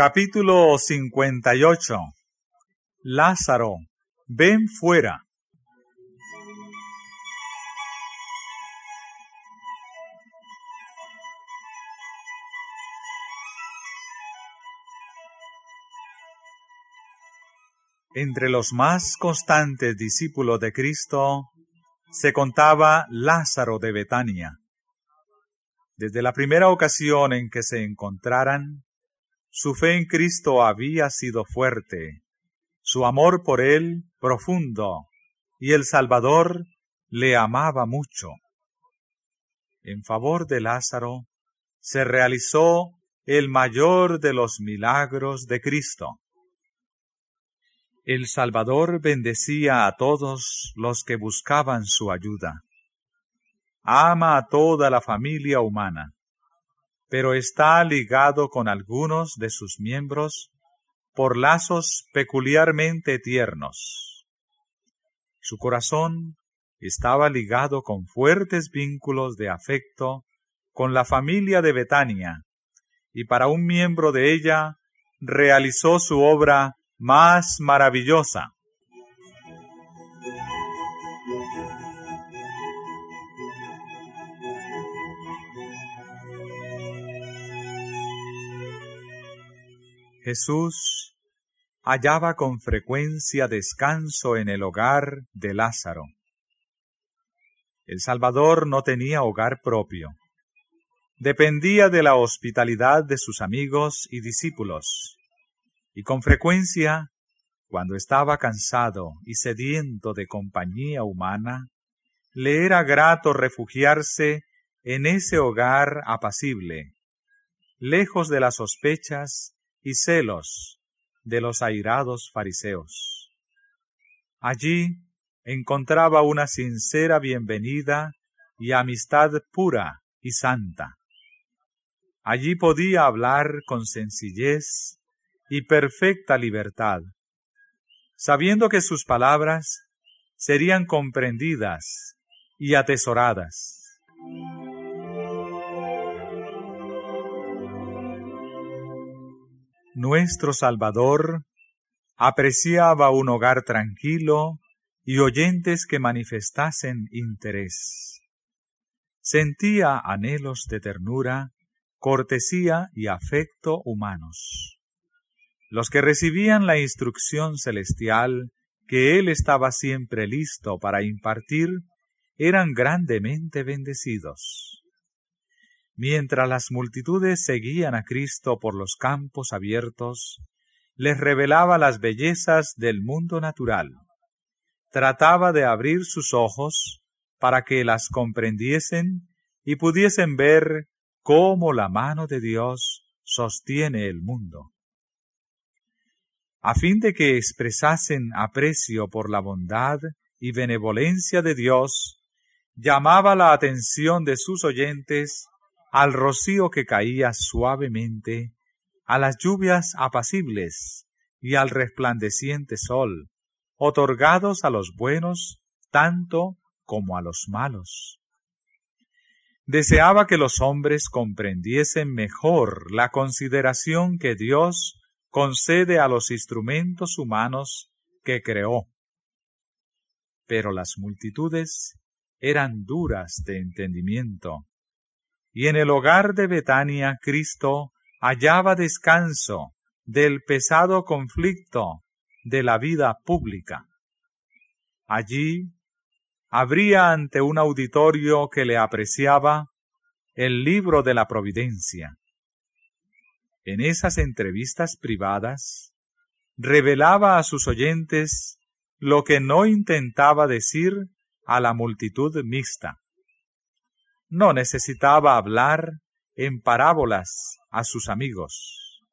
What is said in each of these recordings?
Capítulo 58. Lázaro, ven fuera. Entre los más constantes discípulos de Cristo se contaba Lázaro de Betania. Desde la primera ocasión en que se encontraran, su fe en Cristo había sido fuerte, su amor por Él profundo, y el Salvador le amaba mucho. En favor de Lázaro se realizó el mayor de los milagros de Cristo. El Salvador bendecía a todos los que buscaban su ayuda. Ama a toda la familia humana, pero está ligado con algunos de sus miembros por lazos peculiarmente tiernos. Su corazón estaba ligado con fuertes vínculos de afecto con la familia de Betania, y para un miembro de ella realizó su obra más maravillosa. Jesús hallaba con frecuencia descanso en el hogar de Lázaro. El Salvador no tenía hogar propio. Dependía de la hospitalidad de sus amigos y discípulos, y con frecuencia, cuando estaba cansado y sediento de compañía humana, le era grato refugiarse en ese hogar apacible, lejos de las sospechas y celos de los airados fariseos. Allí encontraba una sincera bienvenida y amistad pura y santa. Allí podía hablar con sencillez y perfecta libertad, sabiendo que sus palabras serían comprendidas y atesoradas. Nuestro Salvador apreciaba un hogar tranquilo y oyentes que manifestasen interés. Sentía anhelos de ternura, cortesía y afecto humanos. Los que recibían la instrucción celestial que Él estaba siempre listo para impartir eran grandemente bendecidos. Mientras las multitudes seguían a Cristo por los campos abiertos, les revelaba las bellezas del mundo natural. Trataba de abrir sus ojos para que las comprendiesen y pudiesen ver cómo la mano de Dios sostiene el mundo. A fin de que expresasen aprecio por la bondad y benevolencia de Dios, llamaba la atención de sus oyentes al rocío que caía suavemente, a las lluvias apacibles y al resplandeciente sol, otorgados a los buenos tanto como a los malos. Deseaba que los hombres comprendiesen mejor la consideración que Dios concede a los instrumentos humanos que creó. Pero las multitudes eran duras de entendimiento, y en el hogar de Betania Cristo hallaba descanso del pesado conflicto de la vida pública. Allí abría ante un auditorio que le apreciaba el libro de la providencia. En esas entrevistas privadas, revelaba a sus oyentes lo que no intentaba decir a la multitud mixta. No necesitaba hablar en parábolas a sus amigos.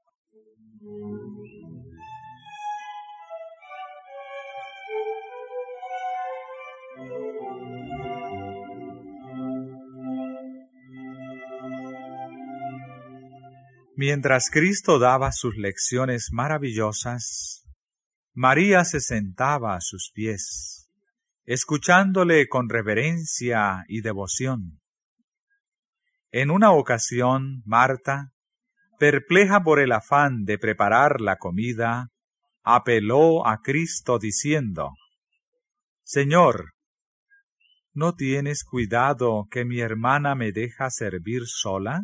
Mientras Cristo daba sus lecciones maravillosas, María se sentaba a sus pies, escuchándole con reverencia y devoción. En una ocasión, Marta, perpleja por el afán de preparar la comida, apeló a Cristo diciendo: Señor, ¿no tienes cuidado que mi hermana me deja servir sola?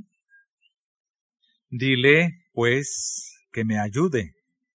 Dile, pues, que me ayude.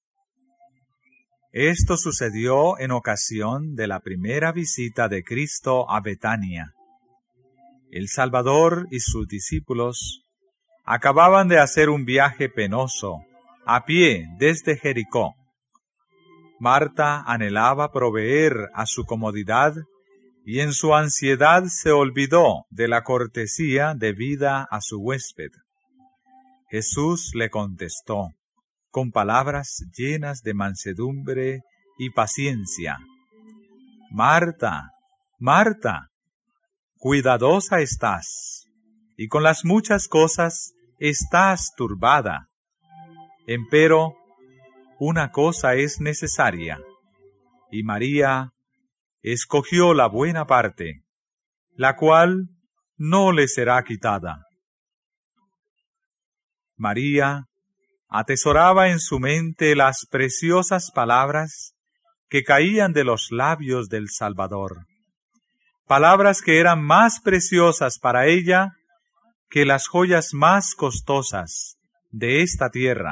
Esto sucedió en ocasión de la primera visita de Cristo a Betania. El Salvador y sus discípulos acababan de hacer un viaje penoso, a pie desde Jericó. Marta anhelaba proveer a su comodidad y en su ansiedad se olvidó de la cortesía debida a su huésped. Jesús le contestó con palabras llenas de mansedumbre y paciencia: Marta, Marta, cuidadosa estás, y con las muchas cosas estás turbada. Empero, una cosa es necesaria, y María escogió la buena parte, la cual no le será quitada. María atesoraba en su mente las preciosas palabras que caían de los labios del Salvador, palabras que eran más preciosas para ella que las joyas más costosas de esta tierra.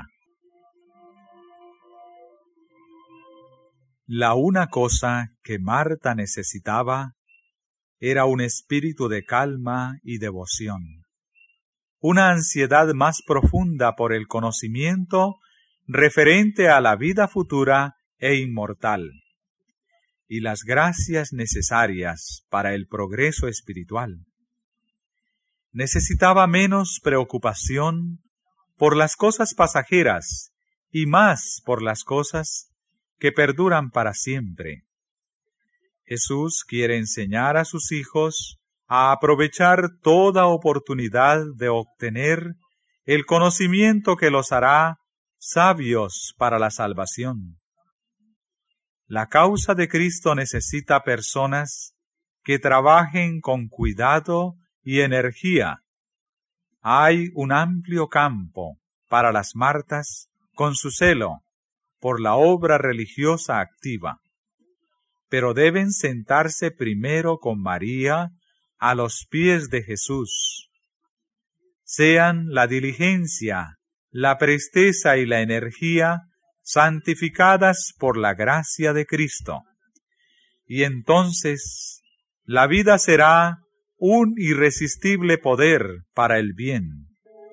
La una cosa que Marta necesitaba era un espíritu de calma y devoción, una ansiedad más profunda por el conocimiento referente a la vida futura e inmortal, y las gracias necesarias para el progreso espiritual. Necesitaba menos preocupación por las cosas pasajeras y más por las cosas que perduran para siempre. Jesús quiere enseñar a sus hijos a aprovechar toda oportunidad de obtener el conocimiento que los hará sabios para la salvación. La causa de Cristo necesita personas que trabajen con cuidado y energía. Hay un amplio campo para las Martas con su celo por la obra religiosa activa, pero deben sentarse primero con María a los pies de Jesús. Sean la diligencia, la presteza y la energía santificadas por la gracia de Cristo, y entonces la vida será un irresistible poder para el bien.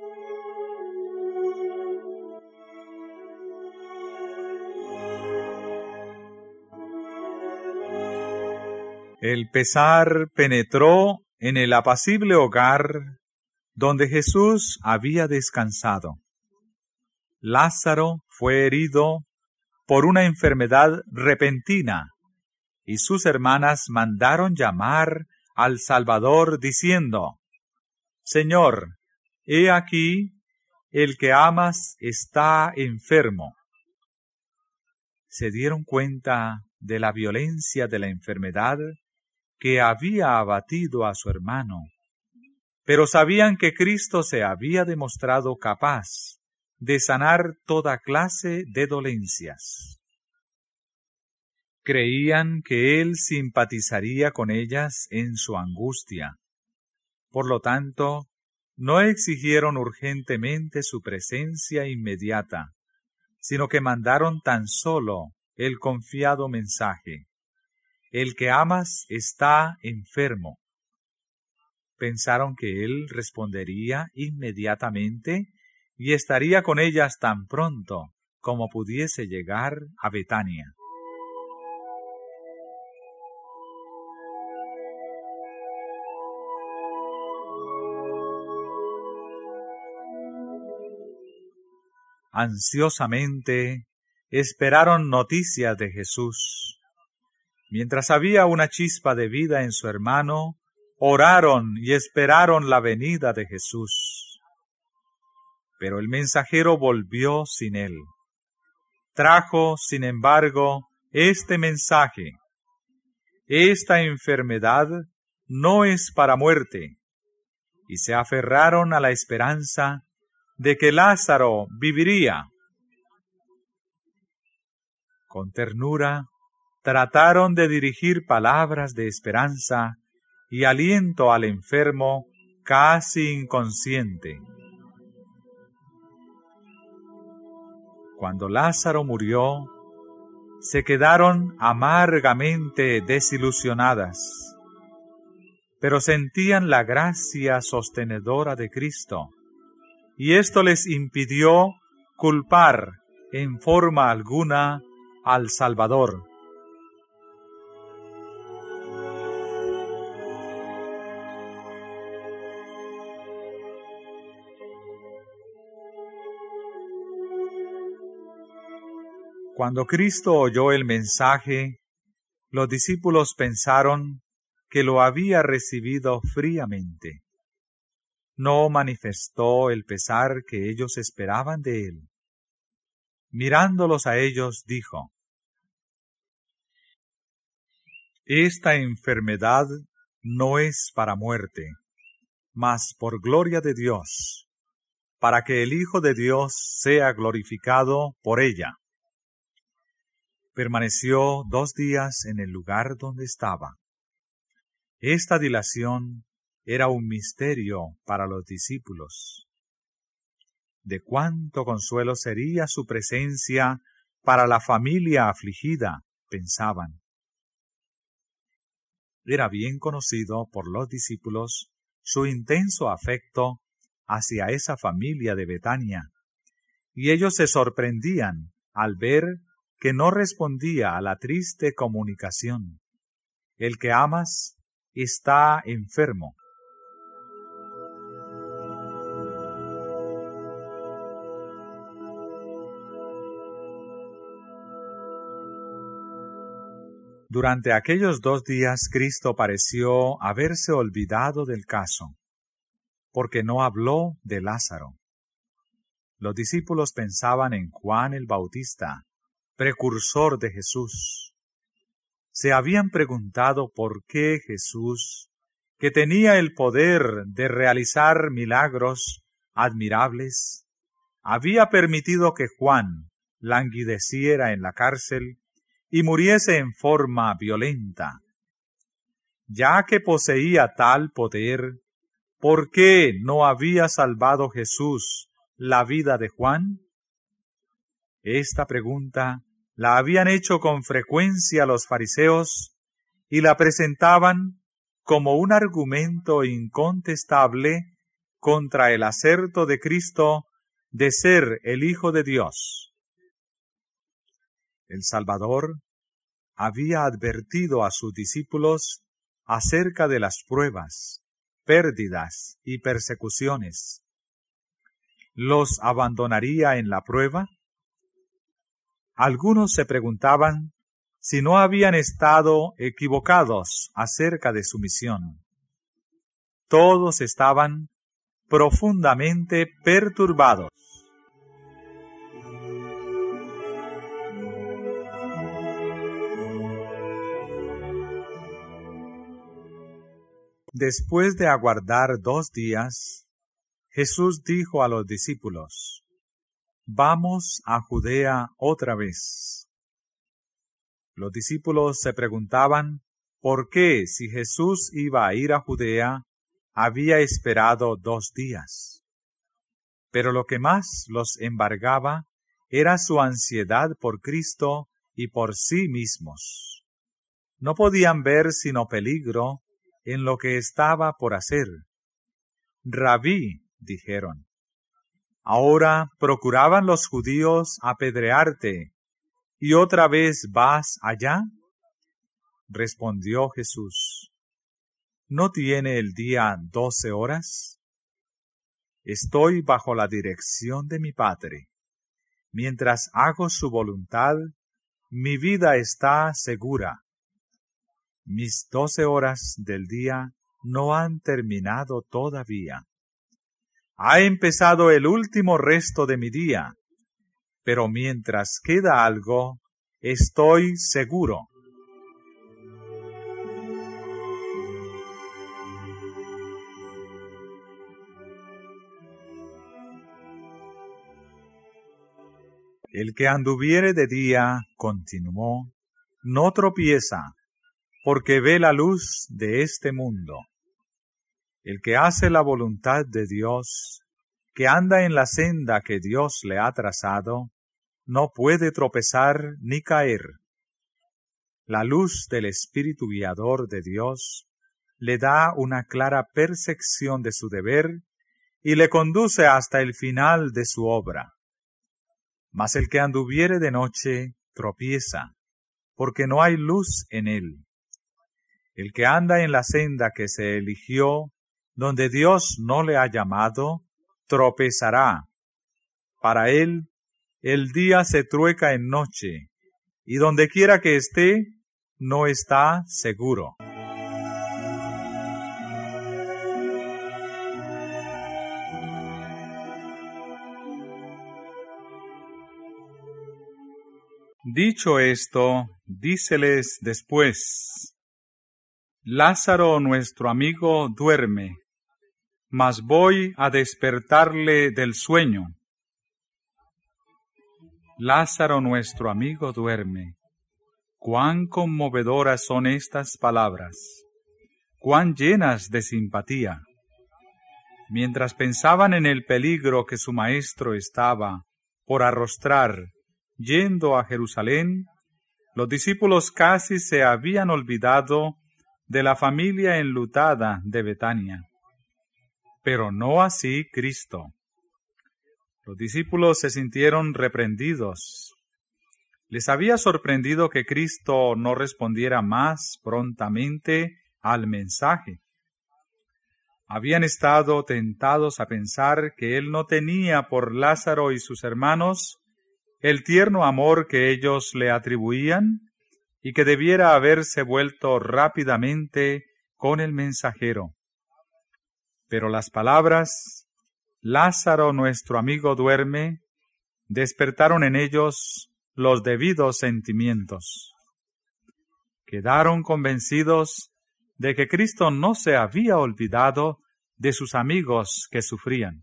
El pesar penetró en el apacible hogar donde Jesús había descansado. Lázaro fue herido por una enfermedad repentina, y sus hermanas mandaron llamar al Salvador diciendo: Señor, he aquí, el que amas está enfermo. Se dieron cuenta de la violencia de la enfermedad que había abatido a su hermano, pero sabían que Cristo se había demostrado capaz de sanar toda clase de dolencias. Creían que Él simpatizaría con ellas en su angustia. Por lo tanto, no exigieron urgentemente su presencia inmediata, sino que mandaron tan solo el confiado mensaje: El que amas está enfermo. Pensaron que Él respondería inmediatamente y estaría con ellas tan pronto como pudiese llegar a Betania. Ansiosamente esperaron noticias de Jesús. Mientras había una chispa de vida en su hermano, oraron y esperaron la venida de Jesús. Pero el mensajero volvió sin él. Trajo, sin embargo, este mensaje: Esta enfermedad no es para muerte. Y se aferraron a la esperanza de que Lázaro viviría. Con ternura trataron de dirigir palabras de esperanza y aliento al enfermo casi inconsciente. Cuando Lázaro murió, se quedaron amargamente desilusionadas, pero sentían la gracia sostenedora de Cristo, y esto les impidió culpar en forma alguna al Salvador. Cuando Cristo oyó el mensaje, los discípulos pensaron que lo había recibido fríamente. No manifestó el pesar que ellos esperaban de él. Mirándolos a ellos, dijo: Esta enfermedad no es para muerte, mas por gloria de Dios, para que el Hijo de Dios sea glorificado por ella. Permaneció 2 días en el lugar donde estaba. Esta dilación era un misterio para los discípulos. De cuánto consuelo sería su presencia para la familia afligida, pensaban. Era bien conocido por los discípulos su intenso afecto hacia esa familia de Betania, y ellos se sorprendían al ver que no respondía a la triste comunicación: el que amas está enfermo. Durante aquellos 2 días Cristo pareció haberse olvidado del caso, porque no habló de Lázaro. Los discípulos pensaban en Juan el Bautista, precursor de Jesús. Se habían preguntado por qué Jesús, que tenía el poder de realizar milagros admirables, había permitido que Juan languideciera en la cárcel y muriese en forma violenta. Ya que poseía tal poder, ¿por qué no había salvado Jesús la vida de Juan? Esta pregunta la habían hecho con frecuencia los fariseos y la presentaban como un argumento incontestable contra el aserto de Cristo de ser el Hijo de Dios. El Salvador había advertido a sus discípulos acerca de las pruebas, pérdidas y persecuciones. ¿Los abandonaría en la prueba? Algunos se preguntaban si no habían estado equivocados acerca de su misión. Todos estaban profundamente perturbados. Después de aguardar 2 días, Jesús dijo a los discípulos: Vamos a Judea otra vez. Los discípulos se preguntaban por qué, si Jesús iba a ir a Judea, había esperado 2 días. Pero lo que más los embargaba era su ansiedad por Cristo y por sí mismos. No podían ver sino peligro en lo que estaba por hacer. Rabí, dijeron, ahora procuraban los judíos apedrearte, ¿y otra vez vas allá? Respondió Jesús: ¿No tiene el día 12 horas? Estoy bajo la dirección de mi Padre. Mientras hago su voluntad, mi vida está segura. Mis 12 horas del día no han terminado todavía. Ha empezado el último resto de mi día, pero mientras queda algo, estoy seguro. El que anduviere de día, continuó, no tropieza, porque ve la luz de este mundo. El que hace la voluntad de Dios, que anda en la senda que Dios le ha trazado, no puede tropezar ni caer. La luz del Espíritu guiador de Dios le da una clara percepción de su deber y le conduce hasta el final de su obra. Mas el que anduviere de noche tropieza, porque no hay luz en él. El que anda en la senda que se eligió, donde Dios no le ha llamado, tropezará. Para él, el día se trueca en noche, y donde quiera que esté, no está seguro. Dicho esto, díceles después: Lázaro nuestro amigo duerme, mas voy a despertarle del sueño. Lázaro nuestro amigo duerme. Cuán conmovedoras son estas palabras, cuán llenas de simpatía. Mientras pensaban en el peligro que su maestro estaba por arrostrar yendo a Jerusalén, los discípulos casi se habían olvidado de la familia enlutada de Betania. Pero no así Cristo. Los discípulos se sintieron reprendidos. Les había sorprendido que Cristo no respondiera más prontamente al mensaje. Habían estado tentados a pensar que Él no tenía por Lázaro y sus hermanos el tierno amor que ellos le atribuían y que debiera haberse vuelto rápidamente con el mensajero. Pero las palabras, Lázaro nuestro amigo duerme, despertaron en ellos los debidos sentimientos. Quedaron convencidos de que Cristo no se había olvidado de sus amigos que sufrían.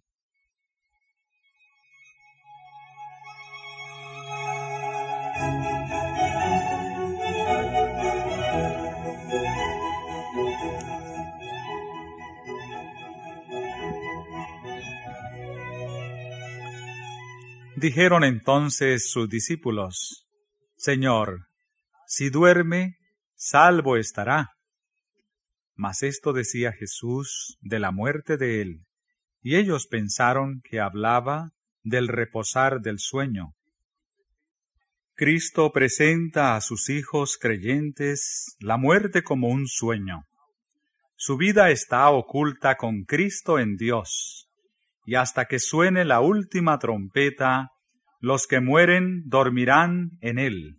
Dijeron entonces sus discípulos: Señor, si duerme, salvo estará. Mas esto decía Jesús de la muerte de él, y ellos pensaron que hablaba del reposar del sueño. Cristo presenta a sus hijos creyentes la muerte como un sueño. Su vida está oculta con Cristo en Dios, y hasta que suene la última trompeta, los que mueren dormirán en él.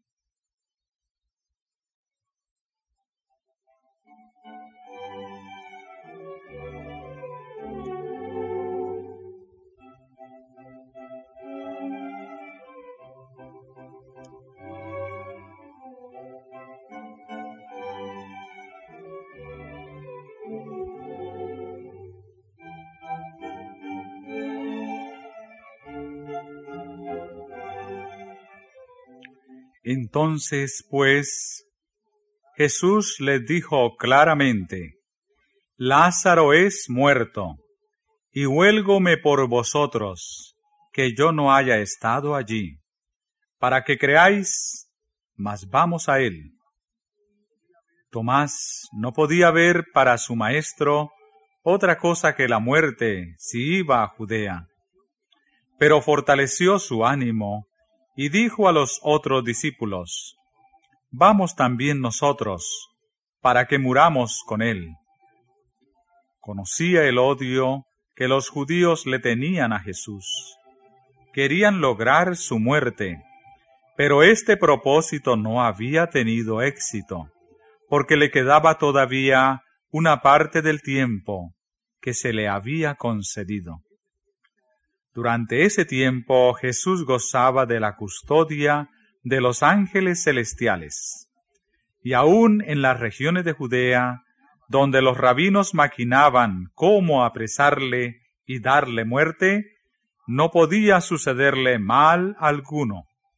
Entonces, pues, Jesús les dijo claramente: Lázaro es muerto, y huélgome por vosotros, que yo no haya estado allí, para que creáis, mas vamos a él. Tomás no podía ver para su maestro otra cosa que la muerte si iba a Judea, pero fortaleció su ánimo y dijo a los otros discípulos: Vamos también nosotros, para que muramos con él. Conocía el odio que los judíos le tenían a Jesús. Querían lograr su muerte, pero este propósito no había tenido éxito, porque le quedaba todavía una parte del tiempo que se le había concedido. Durante ese tiempo Jesús gozaba de la custodia de los ángeles celestiales, y aún en las regiones de Judea, donde los rabinos maquinaban cómo apresarle y darle muerte, no podía sucederle mal alguno,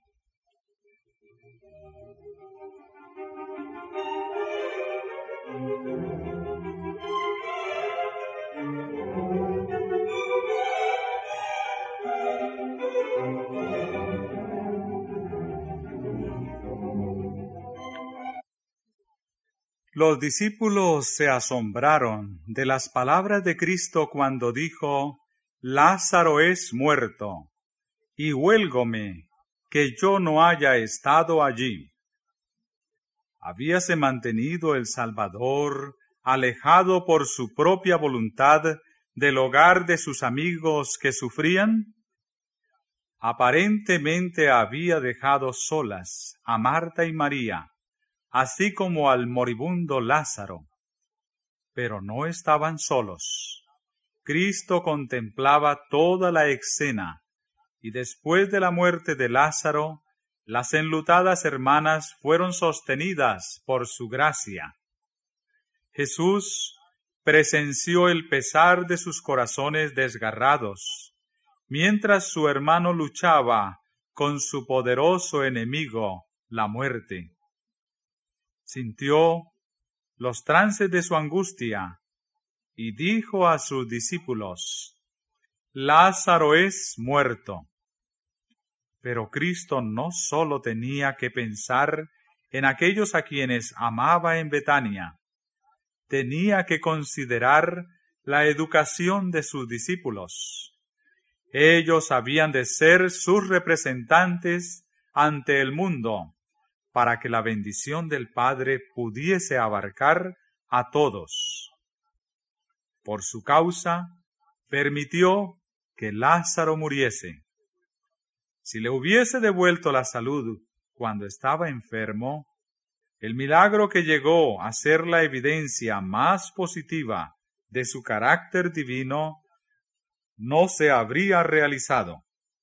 Los discípulos se asombraron de las palabras de Cristo cuando dijo: Lázaro es muerto, y huélgome que yo no haya estado allí. ¿Habíase mantenido el Salvador alejado por su propia voluntad del hogar de sus amigos que sufrían? Aparentemente había dejado solas a Marta y María, así como al moribundo Lázaro. Pero no estaban solos. Cristo contemplaba toda la escena, y después de la muerte de Lázaro, las enlutadas hermanas fueron sostenidas por su gracia. Jesús presenció el pesar de sus corazones desgarrados, mientras su hermano luchaba con su poderoso enemigo, la muerte. Sintió los trances de su angustia y dijo a sus discípulos: Lázaro es muerto. Pero Cristo no sólo tenía que pensar en aquellos a quienes amaba en Betania, tenía que considerar la educación de sus discípulos. Ellos habían de ser sus representantes ante el mundo, para que la bendición del Padre pudiese abarcar a todos. Por su causa, permitió que Lázaro muriese. Si le hubiese devuelto la salud cuando estaba enfermo, el milagro que llegó a ser la evidencia más positiva de su carácter divino no se habría realizado.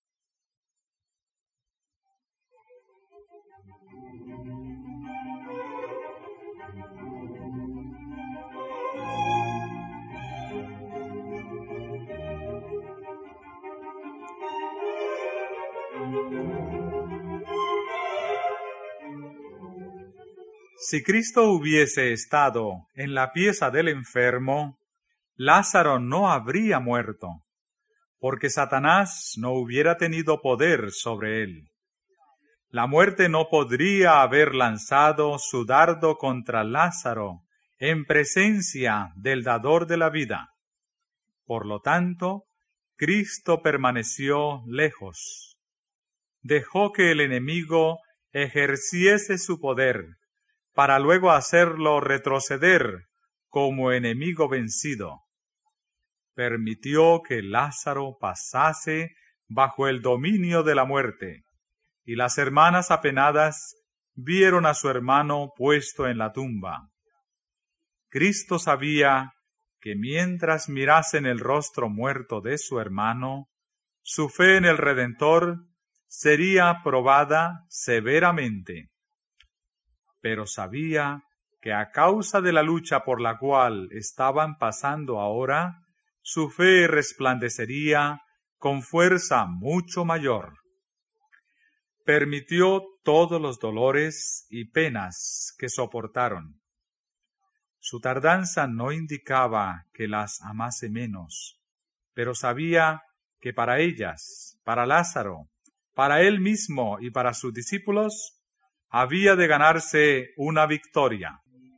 Si Cristo hubiese estado en la pieza del enfermo, Lázaro no habría muerto, porque Satanás no hubiera tenido poder sobre él. La muerte no podría haber lanzado su dardo contra Lázaro en presencia del dador de la vida. Por lo tanto, Cristo permaneció lejos. Dejó que el enemigo ejerciese su poder, para luego hacerlo retroceder como enemigo vencido. Permitió que Lázaro pasase bajo el dominio de la muerte, y las hermanas apenadas vieron a su hermano puesto en la tumba. Cristo sabía que mientras mirasen el rostro muerto de su hermano, su fe en el Redentor sería probada severamente. Pero sabía que a causa de la lucha por la cual estaban pasando ahora, su fe resplandecería con fuerza mucho mayor. Permitió todos los dolores y penas que soportaron. Su tardanza no indicaba que las amase menos, pero sabía que para ellas, para Lázaro, para él mismo y para sus discípulos, había de ganarse una victoria.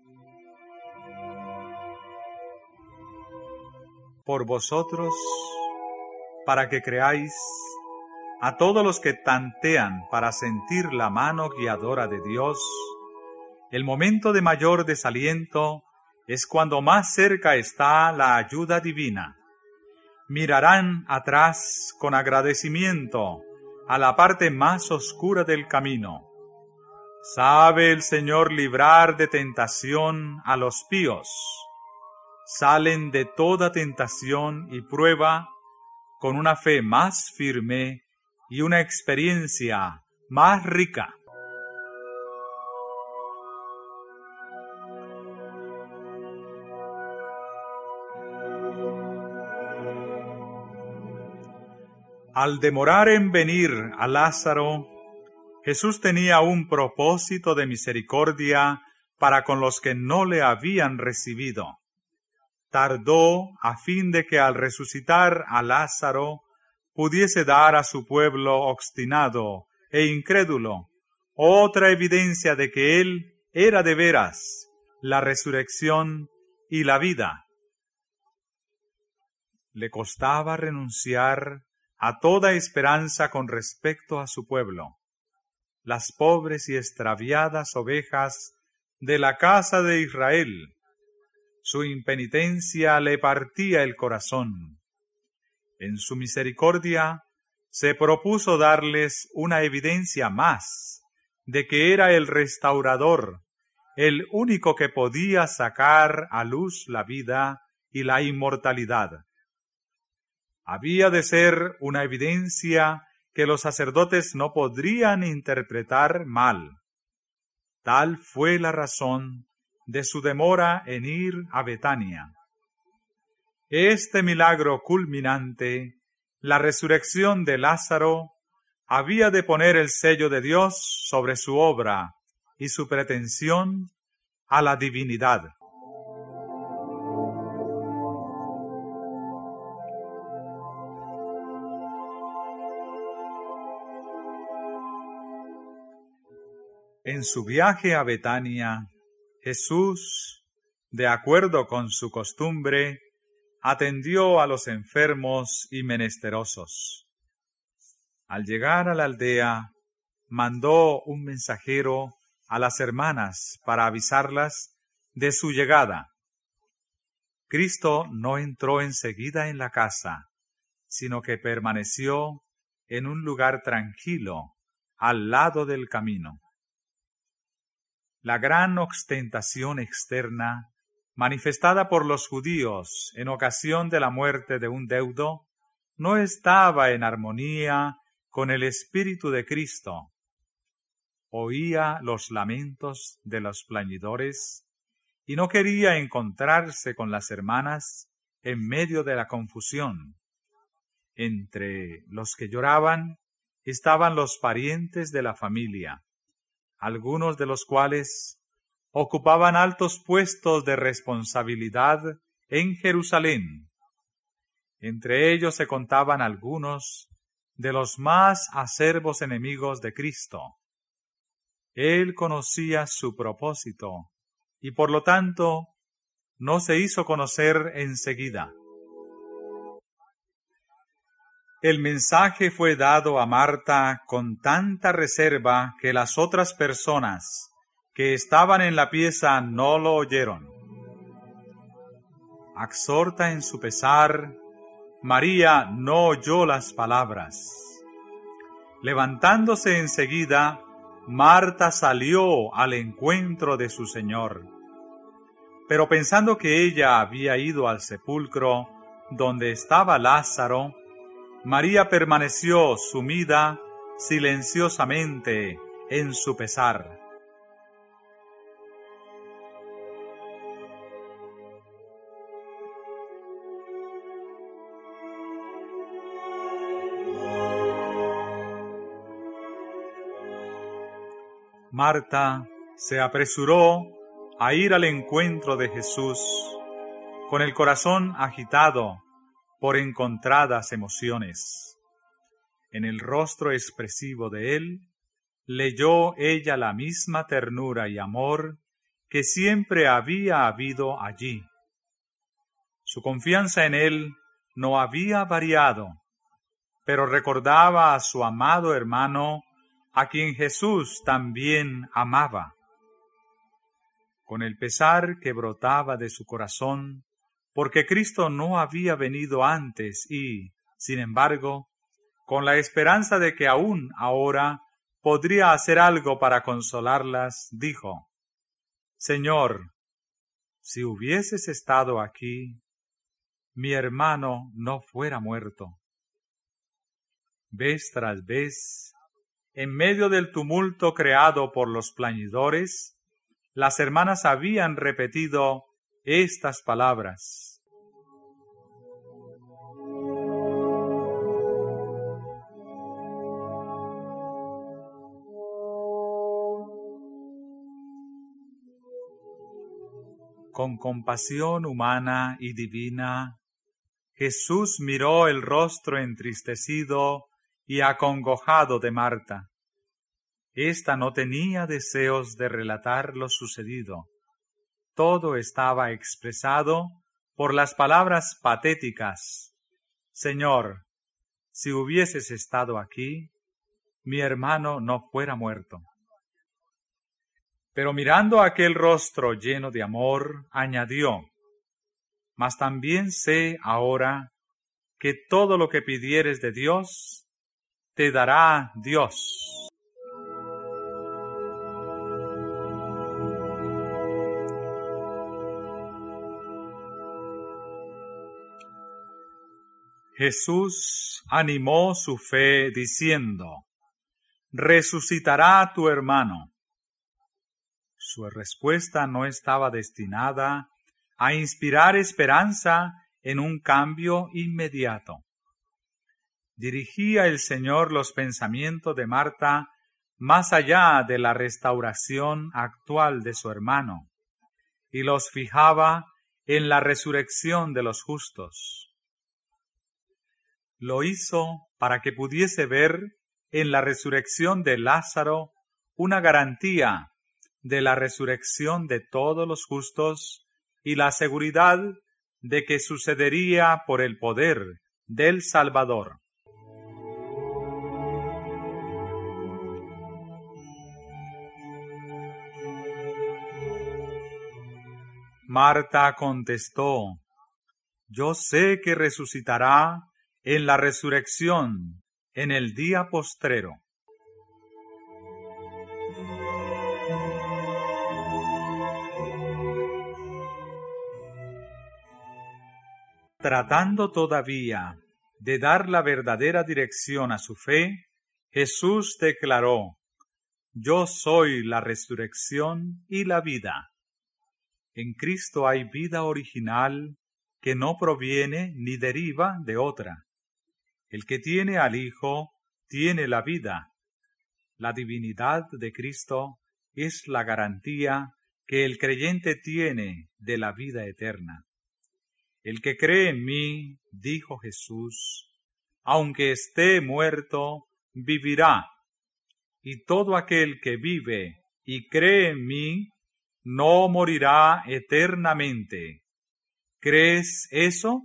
Por vosotros, para que creáis, a todos los que tantean para sentir la mano guiadora de Dios, el momento de mayor desaliento es cuando más cerca está la ayuda divina. Mirarán atrás con agradecimiento a la parte más oscura del camino. Sabe el Señor librar de tentación a los píos. Salen de toda tentación y prueba con una fe más firme y una experiencia más rica. Al demorar en venir a Lázaro, Jesús tenía un propósito de misericordia para con los que no le habían recibido. Tardó a fin de que al resucitar a Lázaro pudiese dar a su pueblo obstinado e incrédulo otra evidencia de que él era de veras la resurrección y la vida. Le costaba renunciar a toda esperanza con respecto a su pueblo, las pobres y extraviadas ovejas de la casa de Israel. Su impenitencia le partía el corazón. En su misericordia se propuso darles una evidencia más de que era el restaurador, el único que podía sacar a luz la vida y la inmortalidad. Había de ser una evidencia que los sacerdotes no podrían interpretar mal. Tal fue la razón de su demora en ir a Betania. Este milagro culminante, la resurrección de Lázaro, había de poner el sello de Dios sobre su obra y su pretensión a la divinidad. En su viaje a Betania, Jesús, de acuerdo con su costumbre, atendió a los enfermos y menesterosos. Al llegar a la aldea, mandó un mensajero a las hermanas para avisarlas de su llegada. Cristo no entró enseguida en la casa, sino que permaneció en un lugar tranquilo, al lado del camino. La gran ostentación externa, manifestada por los judíos en ocasión de la muerte de un deudo, no estaba en armonía con el espíritu de Cristo. Oía los lamentos de los plañidores y no quería encontrarse con las hermanas en medio de la confusión. Entre los que lloraban estaban los parientes de la familia, algunos de los cuales ocupaban altos puestos de responsabilidad en Jerusalén. Entre ellos se contaban algunos de los más acerbos enemigos de Cristo. Él conocía su propósito y por lo tanto no se hizo conocer enseguida. El mensaje fue dado a Marta con tanta reserva que las otras personas que estaban en la pieza no lo oyeron. Absorta en su pesar, María no oyó las palabras. Levantándose enseguida, Marta salió al encuentro de su Señor. Pero pensando que ella había ido al sepulcro donde estaba Lázaro, María permaneció sumida silenciosamente en su pesar. Marta se apresuró a ir al encuentro de Jesús con el corazón agitado por encontradas emociones. En el rostro expresivo de él, leyó ella la misma ternura y amor que siempre había habido allí. Su confianza en él no había variado, pero recordaba a su amado hermano, a quien Jesús también amaba. Con el pesar que brotaba de su corazón, porque Cristo no había venido antes y, sin embargo, con la esperanza de que aún ahora podría hacer algo para consolarlas, dijo: Señor, si hubieses estado aquí, mi hermano no fuera muerto. Vez tras vez, en medio del tumulto creado por los plañidores, las hermanas habían repetido estas palabras: Con compasión humana y divina, Jesús miró el rostro entristecido y acongojado de Marta. Esta no tenía deseos de relatar lo sucedido, todo estaba expresado por las palabras patéticas: Señor, si hubieses estado aquí, mi hermano no fuera muerto. Pero mirando aquel rostro lleno de amor, añadió: Mas también sé ahora que todo lo que pidieres de Dios, te dará Dios. Jesús animó su fe diciendo: resucitará tu hermano. Su respuesta no estaba destinada a inspirar esperanza en un cambio inmediato. Dirigía el Señor los pensamientos de Marta más allá de la restauración actual de su hermano, y los fijaba en la resurrección de los justos. Lo hizo para que pudiese ver en la resurrección de Lázaro una garantía de la resurrección de todos los justos y la seguridad de que sucedería por el poder del Salvador. Marta contestó: yo sé que resucitará en la resurrección, en el día postrero. Tratando todavía de dar la verdadera dirección a su fe, Jesús declaró: yo soy la resurrección y la vida. En Cristo hay vida original que no proviene ni deriva de otra. El que tiene al Hijo tiene la vida. La divinidad de Cristo es la garantía que el creyente tiene de la vida eterna. El que cree en mí, dijo Jesús, aunque esté muerto, vivirá. Y todo aquel que vive y cree en mí, no morirá eternamente. ¿Crees eso?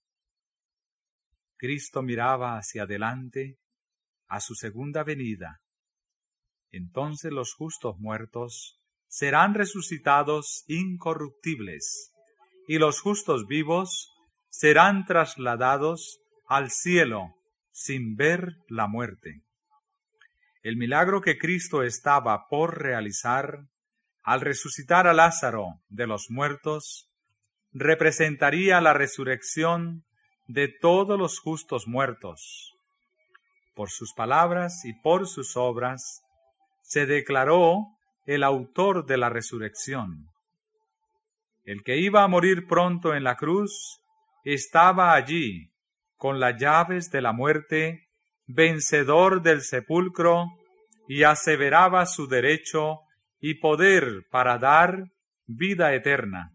Cristo miraba hacia adelante, a su segunda venida. Entonces los justos muertos serán resucitados incorruptibles, y los justos vivos serán trasladados al cielo sin ver la muerte. El milagro que Cristo estaba por realizar, al resucitar a Lázaro de los muertos, representaría la resurrección de todos los justos muertos. Por sus palabras y por sus obras se declaró el autor de la resurrección. El que iba a morir pronto en la cruz estaba allí, con las llaves de la muerte, vencedor del sepulcro, y aseveraba su derecho y poder para dar vida eterna.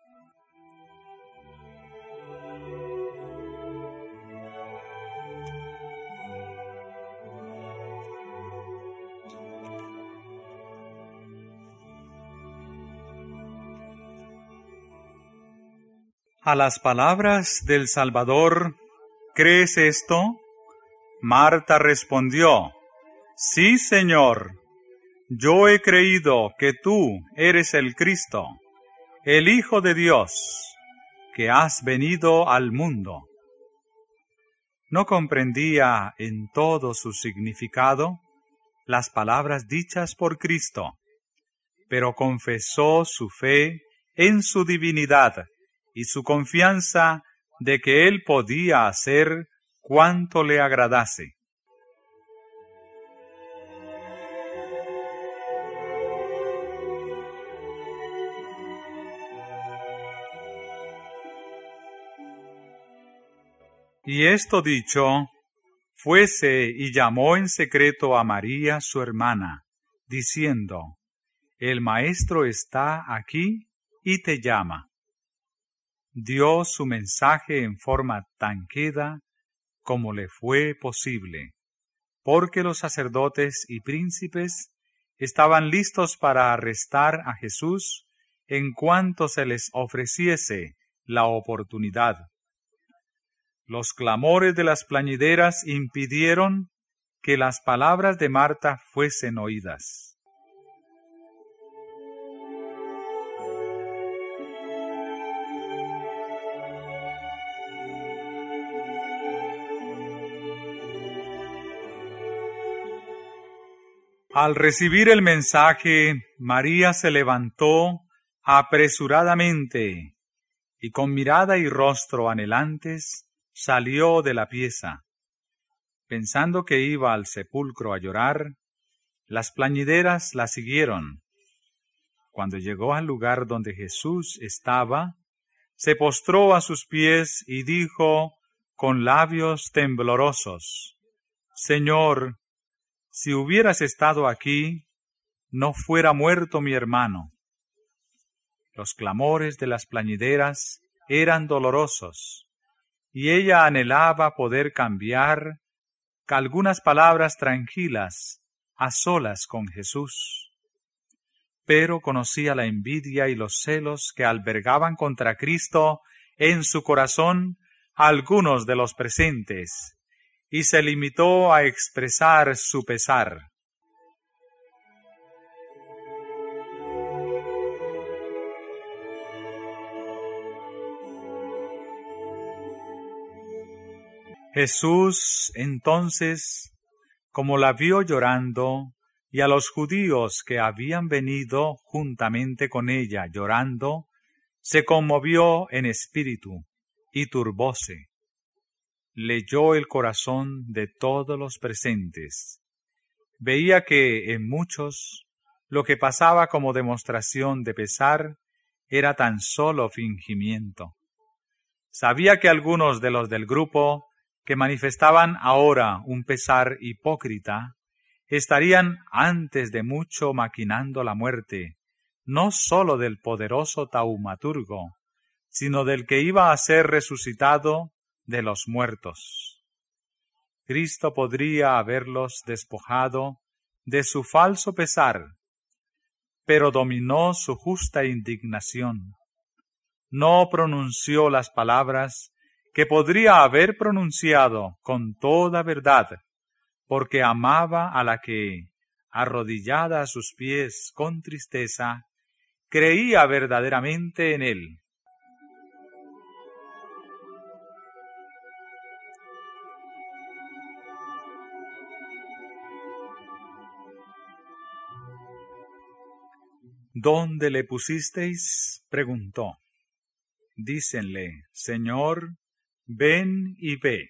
A las palabras del Salvador, ¿crees esto? Marta respondió: sí, Señor, yo he creído que tú eres el Cristo, el Hijo de Dios, que has venido al mundo. No comprendía en todo su significado las palabras dichas por Cristo, pero confesó su fe en su divinidad y su confianza de que Él podía hacer cuanto le agradase. Y esto dicho, fuese y llamó en secreto a María su hermana, diciendo: el Maestro está aquí y te llama. Dio su mensaje en forma tan queda como le fue posible, porque los sacerdotes y príncipes estaban listos para arrestar a Jesús en cuanto se les ofreciese la oportunidad. Los clamores de las plañideras impidieron que las palabras de Marta fuesen oídas. Al recibir el mensaje, María se levantó apresuradamente y con mirada y rostro anhelantes salió de la pieza. Pensando que iba al sepulcro a llorar, las plañideras la siguieron. Cuando llegó al lugar donde Jesús estaba, se postró a sus pies y dijo con labios temblorosos: Señor, si hubieras estado aquí, no fuera muerto mi hermano. Los clamores de las plañideras eran dolorosos, y ella anhelaba poder cambiar algunas palabras tranquilas a solas con Jesús. Pero conocía la envidia y los celos que albergaban contra Cristo en su corazón algunos de los presentes, y se limitó a expresar su pesar. Jesús, entonces, como la vio llorando, y a los judíos que habían venido juntamente con ella llorando, se conmovió en espíritu y turbóse. Leyó el corazón de todos los presentes. Veía que en muchos lo que pasaba como demostración de pesar era tan solo fingimiento. Sabía que algunos de los del grupo que manifestaban ahora un pesar hipócrita estarían antes de mucho maquinando la muerte, no sólo del poderoso taumaturgo, sino del que iba a ser resucitado de los muertos. Cristo podría haberlos despojado de su falso pesar, pero dominó su justa indignación. No pronunció las palabras que podría haber pronunciado con toda verdad, porque amaba a la que, arrodillada a sus pies con tristeza, creía verdaderamente en él. ¿Dónde le pusisteis?, preguntó. Dícenle: Señor, ven y ve.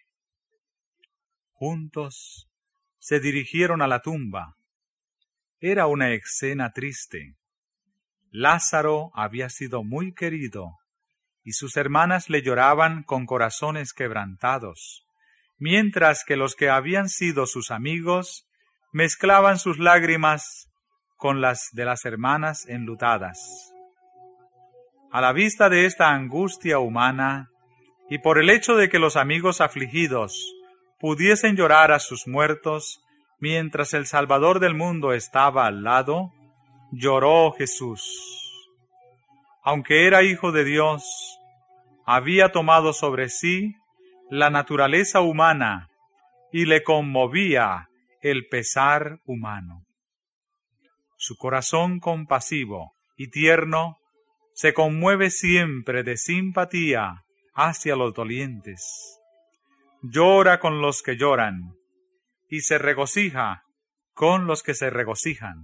Juntos se dirigieron a la tumba. Era una escena triste. Lázaro había sido muy querido, y sus hermanas le lloraban con corazones quebrantados, mientras que los que habían sido sus amigos mezclaban sus lágrimas con las de las hermanas enlutadas. A la vista de esta angustia humana, y por el hecho de que los amigos afligidos pudiesen llorar a sus muertos, mientras el Salvador del mundo estaba al lado, lloró Jesús. Aunque era Hijo de Dios, había tomado sobre sí la naturaleza humana y le conmovía el pesar humano. Su corazón compasivo y tierno se conmueve siempre de simpatía hacia los dolientes. Llora con los que lloran y se regocija con los que se regocijan.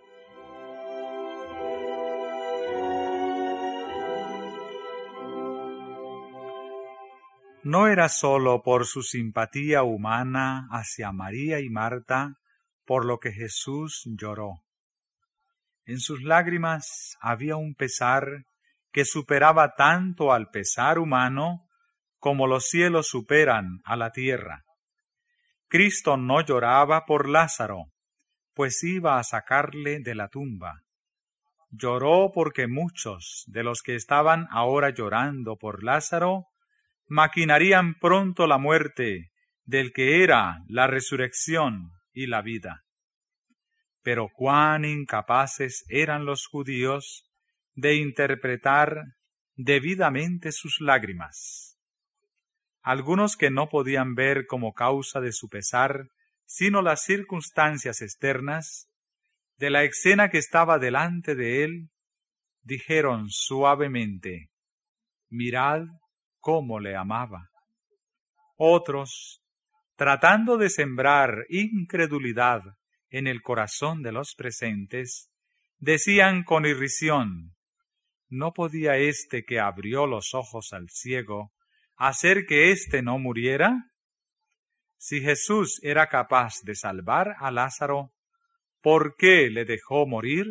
No era sólo por su simpatía humana hacia María y Marta por lo que Jesús lloró. En sus lágrimas había un pesar que superaba tanto al pesar humano como los cielos superan a la tierra. Cristo no lloraba por Lázaro, pues iba a sacarle de la tumba. Lloró porque muchos de los que estaban ahora llorando por Lázaro maquinarían pronto la muerte del que era la resurrección y la vida. Pero cuán incapaces eran los judíos de interpretar debidamente sus lágrimas. Algunos que no podían ver como causa de su pesar sino las circunstancias externas de la escena que estaba delante de él, dijeron suavemente: «Mirad cómo le amaba». Otros, tratando de sembrar incredulidad en el corazón de los presentes, decían con irrisión: ¿no podía éste que abrió los ojos al ciego hacer que éste no muriera? Si Jesús era capaz de salvar a Lázaro, ¿por qué le dejó morir?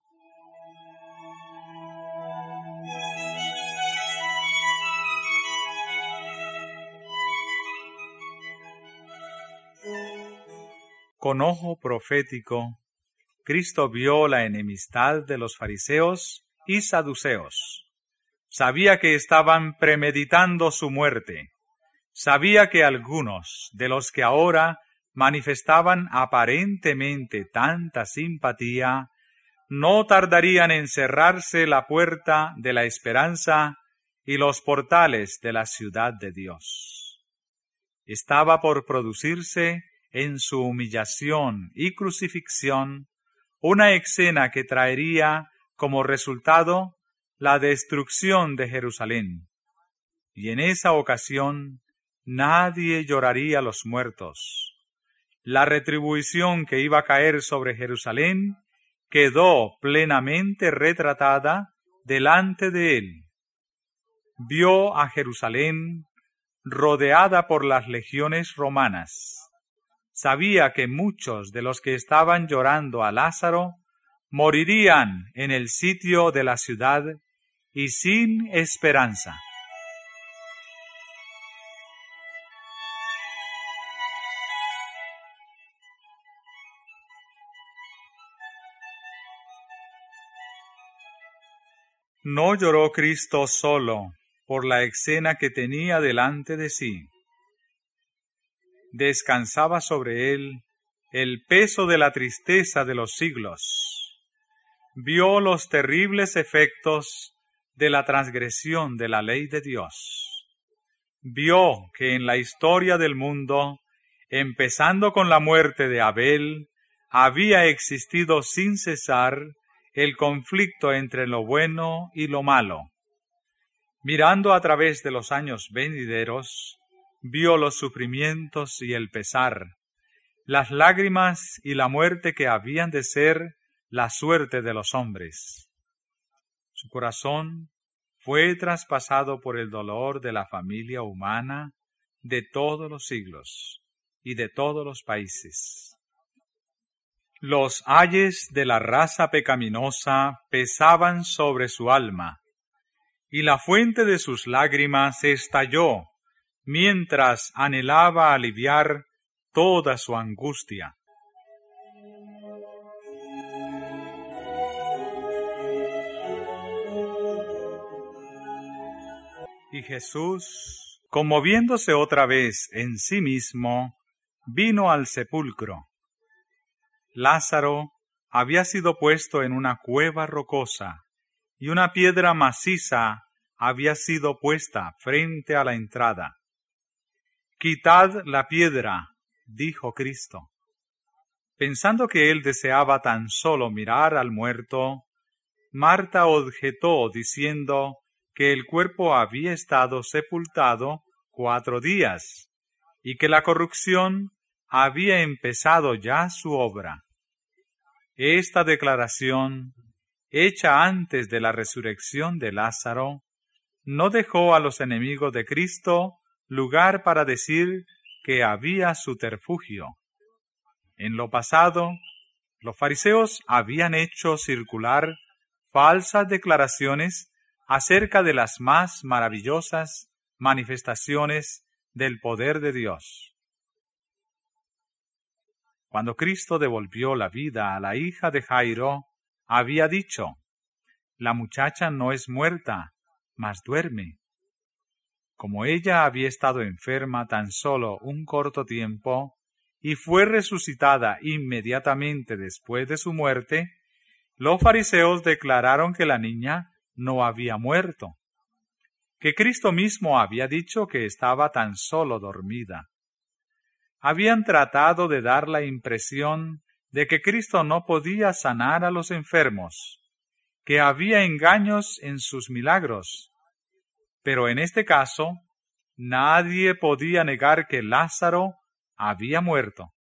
Con ojo profético, Cristo vio la enemistad de los fariseos y saduceos. Sabía que estaban premeditando su muerte. Sabía que algunos de los que ahora manifestaban aparentemente tanta simpatía no tardarían en cerrarse la puerta de la esperanza y los portales de la ciudad de Dios. Estaba por producirse en su humillación y crucifixión una escena que traería como resultado la destrucción de Jerusalén. Y en esa ocasión nadie lloraría los muertos. La retribución que iba a caer sobre Jerusalén quedó plenamente retratada delante de él. Vio a Jerusalén rodeada por las legiones romanas. Sabía que muchos de los que estaban llorando a Lázaro morirían en el sitio de la ciudad y sin esperanza. No lloró Cristo solo por la escena que tenía delante de sí. Descansaba sobre él el peso de la tristeza de los siglos. Vio los terribles efectos de la transgresión de la ley de Dios. Vio que en la historia del mundo, empezando con la muerte de Abel, había existido sin cesar el conflicto entre lo bueno y lo malo. Mirando a través de los años venideros, vio los sufrimientos y el pesar, las lágrimas y la muerte que habían de ser la suerte de los hombres. Su corazón fue traspasado por el dolor de la familia humana de todos los siglos y de todos los países. Los ayes de la raza pecaminosa pesaban sobre su alma, y la fuente de sus lágrimas estalló mientras anhelaba aliviar toda su angustia. Y Jesús, conmoviéndose otra vez en sí mismo, vino al sepulcro. Lázaro había sido puesto en una cueva rocosa, y una piedra maciza había sido puesta frente a la entrada. «Quitad la piedra», dijo Cristo. Pensando que él deseaba tan solo mirar al muerto, Marta objetó diciendo que el cuerpo había estado sepultado 4 días y que la corrupción había empezado ya su obra. Esta declaración, hecha antes de la resurrección de Lázaro, no dejó a los enemigos de Cristo lugar para decir que había subterfugio. En lo pasado, los fariseos habían hecho circular falsas declaraciones acerca de las más maravillosas manifestaciones del poder de Dios. Cuando Cristo devolvió la vida a la hija de Jairo, había dicho: «La muchacha no es muerta, mas duerme». Como ella había estado enferma tan solo un corto tiempo y fue resucitada inmediatamente después de su muerte, Los fariseos declararon que la niña no había muerto, que Cristo mismo había dicho que estaba tan solo dormida. Habían tratado de dar la impresión de que Cristo no podía sanar a los enfermos, que había engaños en sus milagros. Pero en este caso, nadie podía negar que Lázaro había muerto.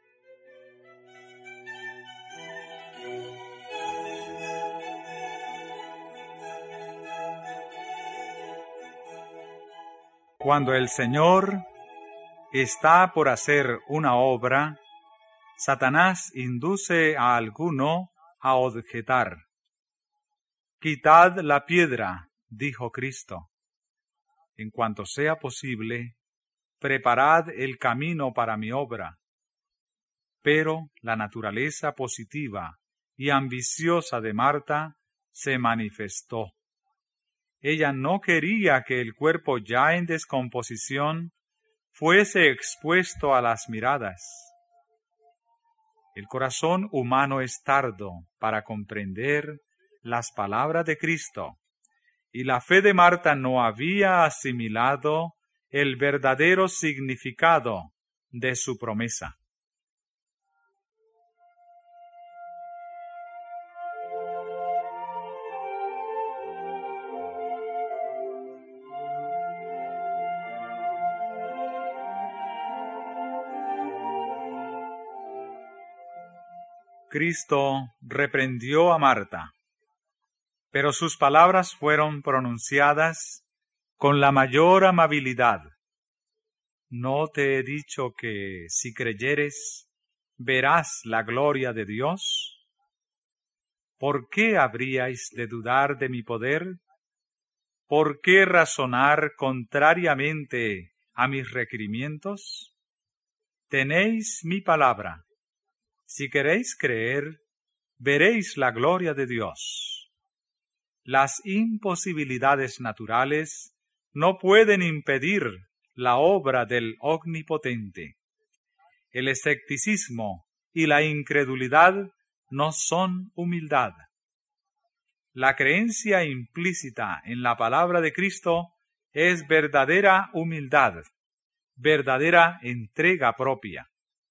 Cuando el Señor está por hacer una obra, Satanás induce a alguno a objetar. «Quitad la piedra», dijo Cristo. «En cuanto sea posible, preparad el camino para mi obra». Pero la naturaleza positiva y ambiciosa de Marta se manifestó. Ella no quería que el cuerpo ya en descomposición fuese expuesto a las miradas. El corazón humano es tardo para comprender las palabras de Cristo, y la fe de Marta no había asimilado el verdadero significado de su promesa. Cristo reprendió a Marta, pero sus palabras fueron pronunciadas con la mayor amabilidad. ¿No te he dicho que si creyeres, verás la gloria de Dios? ¿Por qué habríais de dudar de mi poder? ¿Por qué razonar contrariamente a mis requerimientos? Tenéis mi palabra. Si queréis creer, veréis la gloria de Dios. Las imposibilidades naturales no pueden impedir la obra del Omnipotente. El escepticismo y la incredulidad no son humildad. La creencia implícita en la palabra de Cristo es verdadera humildad, verdadera entrega propia.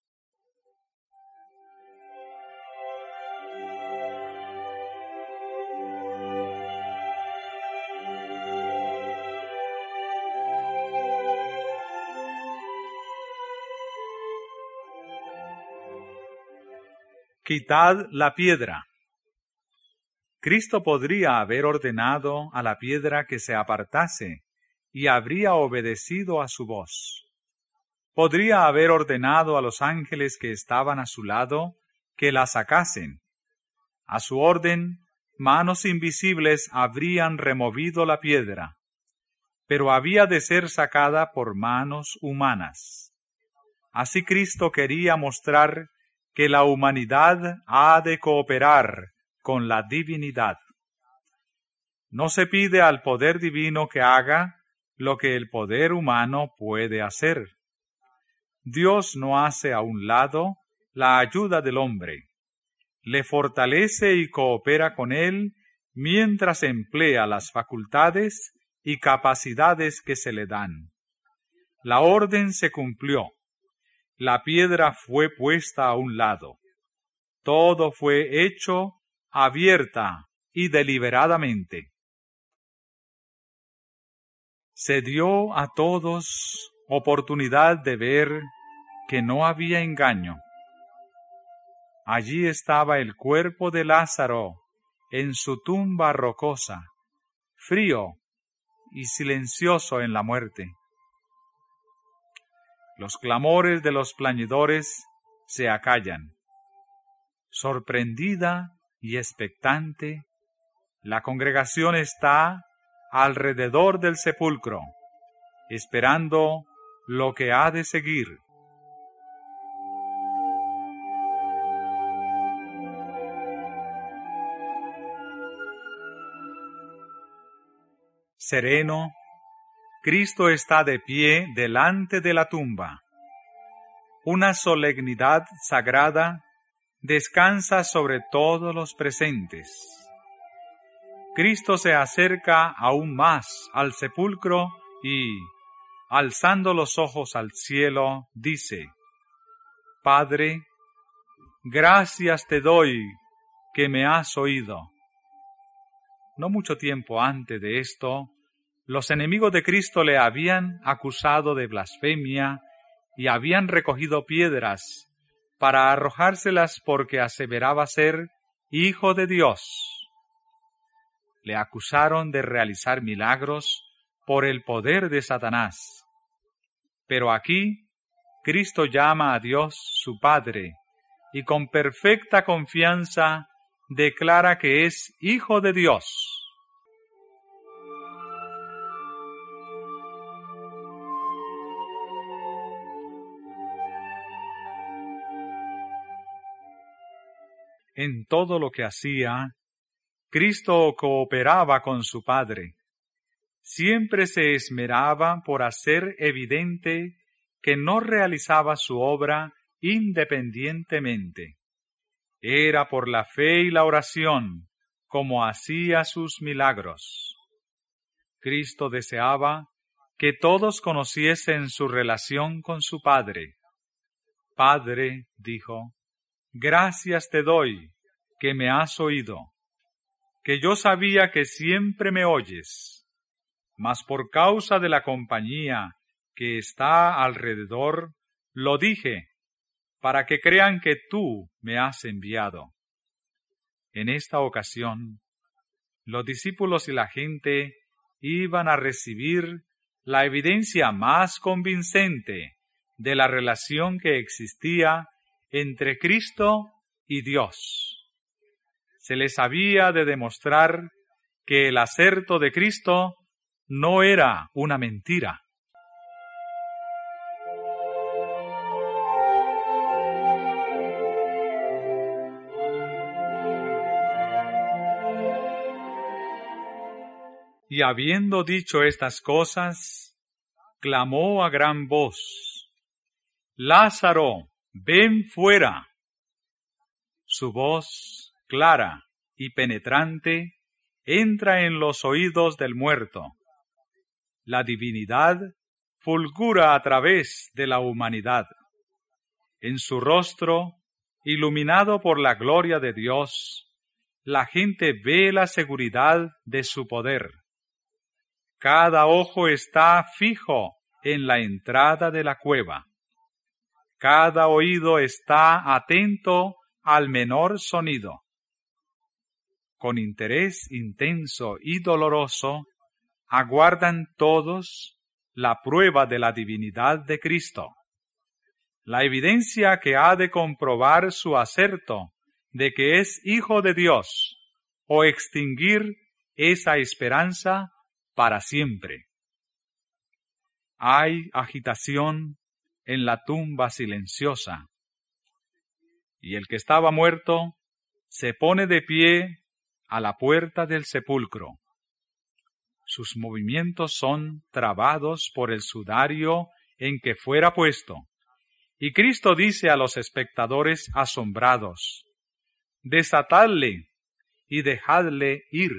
Quitad la piedra. Cristo podría haber ordenado a la piedra que se apartase y habría obedecido a su voz. Podría haber ordenado a los ángeles que estaban a su lado que la sacasen. A su orden, manos invisibles habrían removido la piedra, pero había de ser sacada por manos humanas. Así Cristo quería mostrar que la humanidad ha de cooperar con la divinidad. No se pide al poder divino que haga lo que el poder humano puede hacer. Dios no hace a un lado la ayuda del hombre. Le fortalece y coopera con él mientras emplea las facultades y capacidades que se le dan. La orden se cumplió. La piedra fue puesta a un lado. Todo fue hecho abierta y deliberadamente. Se dio a todos oportunidad de ver que no había engaño. Allí estaba el cuerpo de Lázaro en su tumba rocosa, frío y silencioso en la muerte. Los clamores de los plañidores se acallan. Sorprendida y expectante, la congregación está alrededor del sepulcro, esperando lo que ha de seguir. Sereno, Cristo está de pie delante de la tumba. Una solemnidad sagrada descansa sobre todos los presentes. Cristo se acerca aún más al sepulcro y, alzando los ojos al cielo, dice: Padre, gracias te doy que me has oído. No mucho tiempo antes de esto, los enemigos de Cristo le habían acusado de blasfemia y habían recogido piedras para arrojárselas porque aseveraba ser Hijo de Dios. Le acusaron de realizar milagros por el poder de Satanás. Pero aquí, Cristo llama a Dios su Padre y con perfecta confianza declara que es Hijo de Dios. En todo lo que hacía, Cristo cooperaba con su Padre. Siempre se esmeraba por hacer evidente que no realizaba su obra independientemente. Era por la fe y la oración como hacía sus milagros. Cristo deseaba que todos conociesen su relación con su Padre. Padre, dijo, gracias te doy que me has oído, que yo sabía que siempre me oyes, mas por causa de la compañía que está alrededor, lo dije, para que crean que tú me has enviado. En esta ocasión, los discípulos y la gente iban a recibir la evidencia más convincente de la relación que existía entre Cristo y Dios. Se les había de demostrar que el aserto de Cristo no era una mentira. Y habiendo dicho estas cosas, clamó a gran voz: Lázaro, ven fuera. Su voz, clara y penetrante, entra en los oídos del muerto. La divinidad fulgura a través de la humanidad. En su rostro, iluminado por la gloria de Dios, la gente ve la seguridad de su poder. Cada ojo está fijo en la entrada de la cueva. Cada oído está atento al menor sonido. Con interés intenso y doloroso, aguardan todos la prueba de la divinidad de Cristo, la evidencia que ha de comprobar su aserto de que es Hijo de Dios, o extinguir esa esperanza para siempre. Hay agitación en la tumba silenciosa, y el que estaba muerto se pone de pie a la puerta del sepulcro. Sus movimientos son trabados por el sudario en que fuera puesto, y Cristo dice a los espectadores asombrados: «Desatadle y dejadle ir».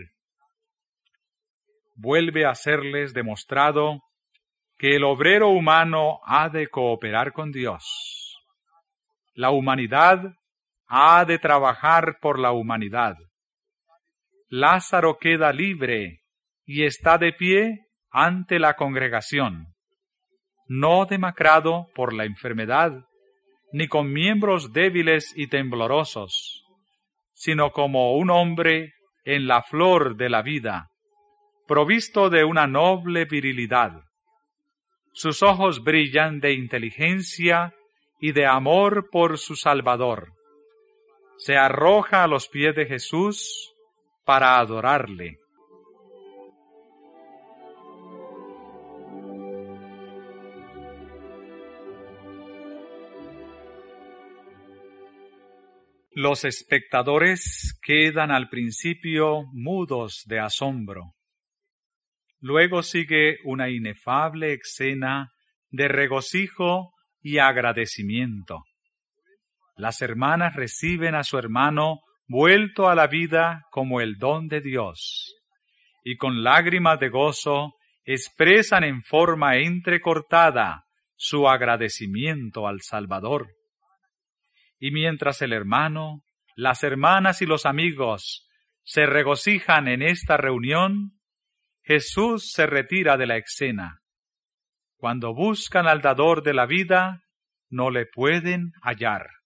Vuelve a serles demostrado que el obrero humano ha de cooperar con Dios. La humanidad ha de trabajar por la humanidad. Lázaro queda libre y está de pie ante la congregación, no demacrado por la enfermedad, ni con miembros débiles y temblorosos, sino como un hombre en la flor de la vida, provisto de una noble virilidad. Sus ojos brillan de inteligencia y de amor por su Salvador. Se arroja a los pies de Jesús para adorarle. Los espectadores quedan al principio mudos de asombro. Luego sigue una inefable escena de regocijo y agradecimiento. Las hermanas reciben a su hermano vuelto a la vida como el don de Dios, y con lágrimas de gozo expresan en forma entrecortada su agradecimiento al Salvador. Y mientras el hermano, las hermanas y los amigos se regocijan en esta reunión, Jesús se retira de la escena. Cuando buscan al dador de la vida, no le pueden hallar.